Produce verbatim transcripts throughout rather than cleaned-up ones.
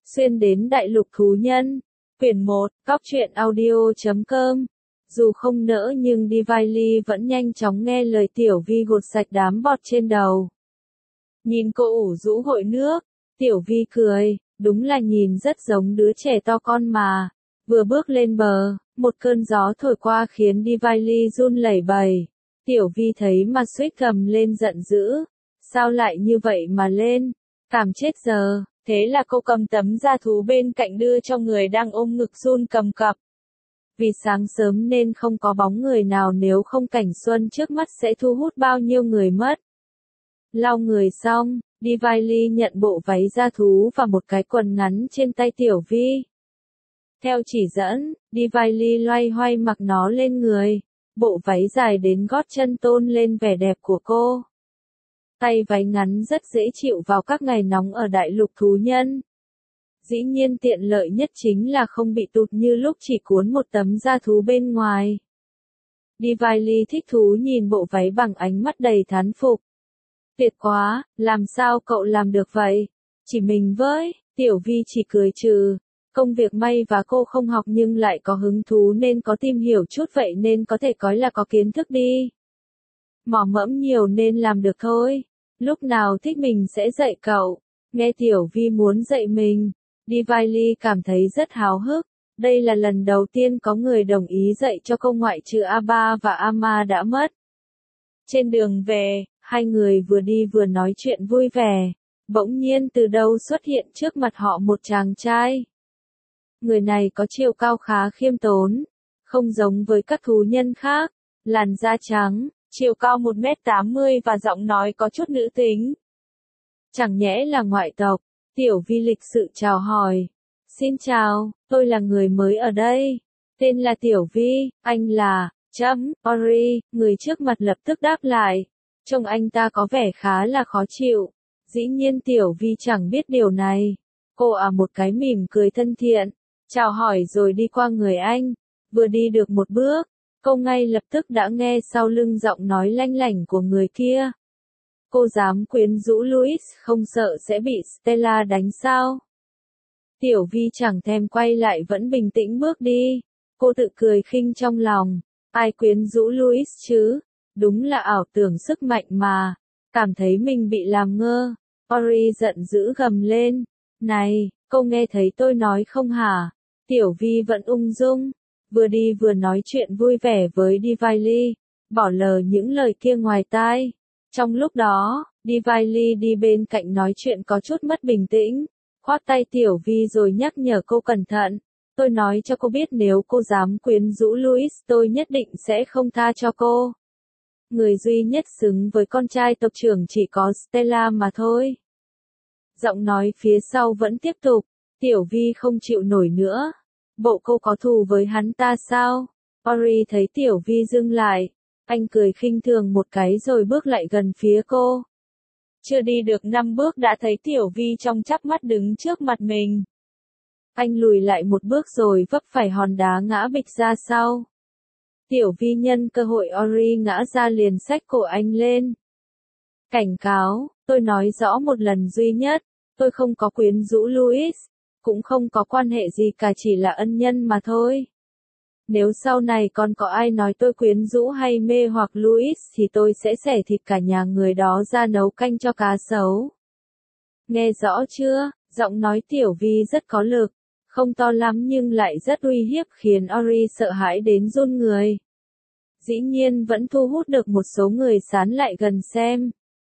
Xuyên đến đại lục thú nhân. Quyển một, cóc truyện audio chấm com. Dù không nỡ nhưng Divine vẫn nhanh chóng nghe lời Tiểu Vi gột sạch đám bọt trên đầu. Nhìn cô ủ rũ gội nước, Tiểu Vi cười, đúng là nhìn rất giống đứa trẻ to con mà. Vừa bước lên bờ, một cơn gió thổi qua khiến Divine run lẩy bẩy. Tiểu Vi thấy mà suýt cầm lên giận dữ. Sao lại như vậy mà lên? Cảm chết giờ. Thế là cô cầm tấm da thú bên cạnh đưa cho người đang ôm ngực run cầm cập. Vì sáng sớm nên không có bóng người nào, nếu không cảnh xuân trước mắt sẽ thu hút bao nhiêu người mất. Lau người xong, Divine nhận bộ váy da thú và một cái quần ngắn trên tay Tiểu Vi. Theo chỉ dẫn, Divine loay hoay mặc nó lên người. Bộ váy dài đến gót chân tôn lên vẻ đẹp của cô. Tay váy ngắn rất dễ chịu vào các ngày nóng ở đại lục thú nhân. Dĩ nhiên tiện lợi nhất chính là không bị tụt như lúc chỉ cuốn một tấm da thú bên ngoài. Divine thích thú nhìn bộ váy bằng ánh mắt đầy thán phục. Tuyệt quá, làm sao cậu làm được vậy? Chỉ mình với, Tiểu Vi chỉ cười trừ. Công việc may và cô không học nhưng lại có hứng thú nên có tìm hiểu chút vậy nên có thể coi là có kiến thức đi. Mỏ mẫm nhiều nên làm được thôi. Lúc nào thích mình sẽ dạy cậu. Nghe Tiểu Vi muốn dạy mình, Divine cảm thấy rất háo hức. Đây là lần đầu tiên có người đồng ý dạy cho cô, ngoại trừ Aba và Ama đã mất. Trên đường về, hai người vừa đi vừa nói chuyện vui vẻ. Bỗng nhiên từ đâu xuất hiện trước mặt họ một chàng trai. Người này có chiều cao khá khiêm tốn, không giống với các thú nhân khác, làn da trắng, chiều cao một mét tám mươi và giọng nói có chút nữ tính. Chẳng nhẽ là ngoại tộc? Tiểu Vi lịch sự chào hỏi. Xin chào, tôi là người mới ở đây. Tên là Tiểu Vi, anh là, chấm, Ori, người trước mặt lập tức đáp lại. Trông anh ta có vẻ khá là khó chịu. Dĩ nhiên Tiểu Vi chẳng biết điều này. Cô à một cái mỉm cười thân thiện, chào hỏi rồi đi qua người anh. Vừa đi được một bước, cô ngay lập tức đã nghe sau lưng giọng nói lanh lảnh của người kia. Cô dám quyến rũ Louis, không sợ sẽ bị Stella đánh sao? Tiểu Vi chẳng thèm quay lại vẫn bình tĩnh bước đi. Cô tự cười khinh trong lòng. Ai quyến rũ Louis chứ? Đúng là ảo tưởng sức mạnh mà. Cảm thấy mình bị làm ngơ. Ori giận dữ gầm lên. Này, cô nghe thấy tôi nói không hả? Tiểu Vi vẫn ung dung. Vừa đi vừa nói chuyện vui vẻ với Divine. Bỏ lờ những lời kia ngoài tai. Trong lúc đó, Divine đi bên cạnh nói chuyện có chút mất bình tĩnh. Khoát tay Tiểu Vi rồi nhắc nhở cô cẩn thận. Tôi nói cho cô biết nếu cô dám quyến rũ Louis tôi nhất định sẽ không tha cho cô. Người duy nhất xứng với con trai tộc trưởng chỉ có Stella mà thôi. Giọng nói phía sau vẫn tiếp tục. Tiểu Vi không chịu nổi nữa. Bộ cô có thù với hắn ta sao? Ori thấy Tiểu Vi dừng lại. Anh cười khinh thường một cái rồi bước lại gần phía cô. Chưa đi được năm bước đã thấy Tiểu Vi trong chắp mắt đứng trước mặt mình. Anh lùi lại một bước rồi vấp phải hòn đá ngã bịch ra sau. Tiểu Vi nhân cơ hội Ori ngã ra liền xách cổ anh lên. Cảnh cáo, tôi nói rõ một lần duy nhất, tôi không có quyến rũ Louis, cũng không có quan hệ gì cả, chỉ là ân nhân mà thôi. Nếu sau này còn có ai nói tôi quyến rũ hay mê hoặc Louis thì tôi sẽ xẻ thịt cả nhà người đó ra nấu canh cho cá sấu. Nghe rõ chưa? Giọng nói Tiểu Vi rất có lực, không to lắm nhưng lại rất uy hiếp khiến Ori sợ hãi đến run người. Dĩ nhiên vẫn thu hút được một số người sán lại gần xem.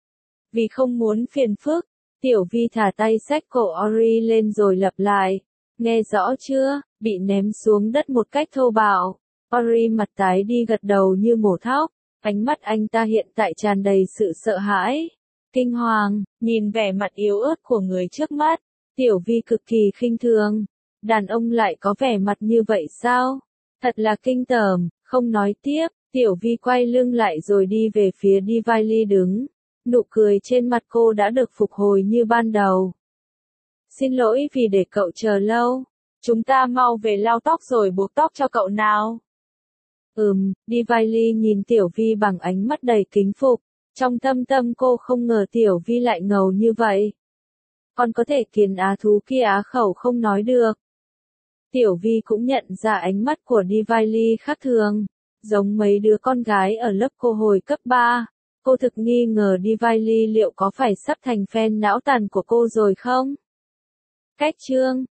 Vì không muốn phiền phức, Tiểu Vi thả tay xách cổ Ori lên rồi lặp lại. Nghe rõ chưa? Bị ném xuống đất một cách thô bạo. Ori mặt tái đi gật đầu như mổ thóc. Ánh mắt anh ta hiện tại tràn đầy sự sợ hãi, kinh hoàng, nhìn vẻ mặt yếu ớt của người trước mắt. Tiểu Vi cực kỳ khinh thường. Đàn ông lại có vẻ mặt như vậy sao? Thật là kinh tởm, không nói tiếp. Tiểu Vi quay lưng lại rồi đi về phía Divine đứng. Nụ cười trên mặt cô đã được phục hồi như ban đầu. Xin lỗi vì để cậu chờ lâu. Chúng ta mau về lau tóc rồi buộc tóc cho cậu nào. Ừm, Divine nhìn Tiểu Vi bằng ánh mắt đầy kính phục. Trong thâm tâm cô không ngờ Tiểu Vi lại ngầu như vậy. Con có thể khiến á thú kia á khẩu không nói được. Tiểu Vi cũng nhận ra ánh mắt của Divily khác thường, giống mấy đứa con gái ở lớp cô hồi cấp ba. Cô thực nghi ngờ Divily liệu có phải sắp thành fan não tàn của cô rồi không? Cách chương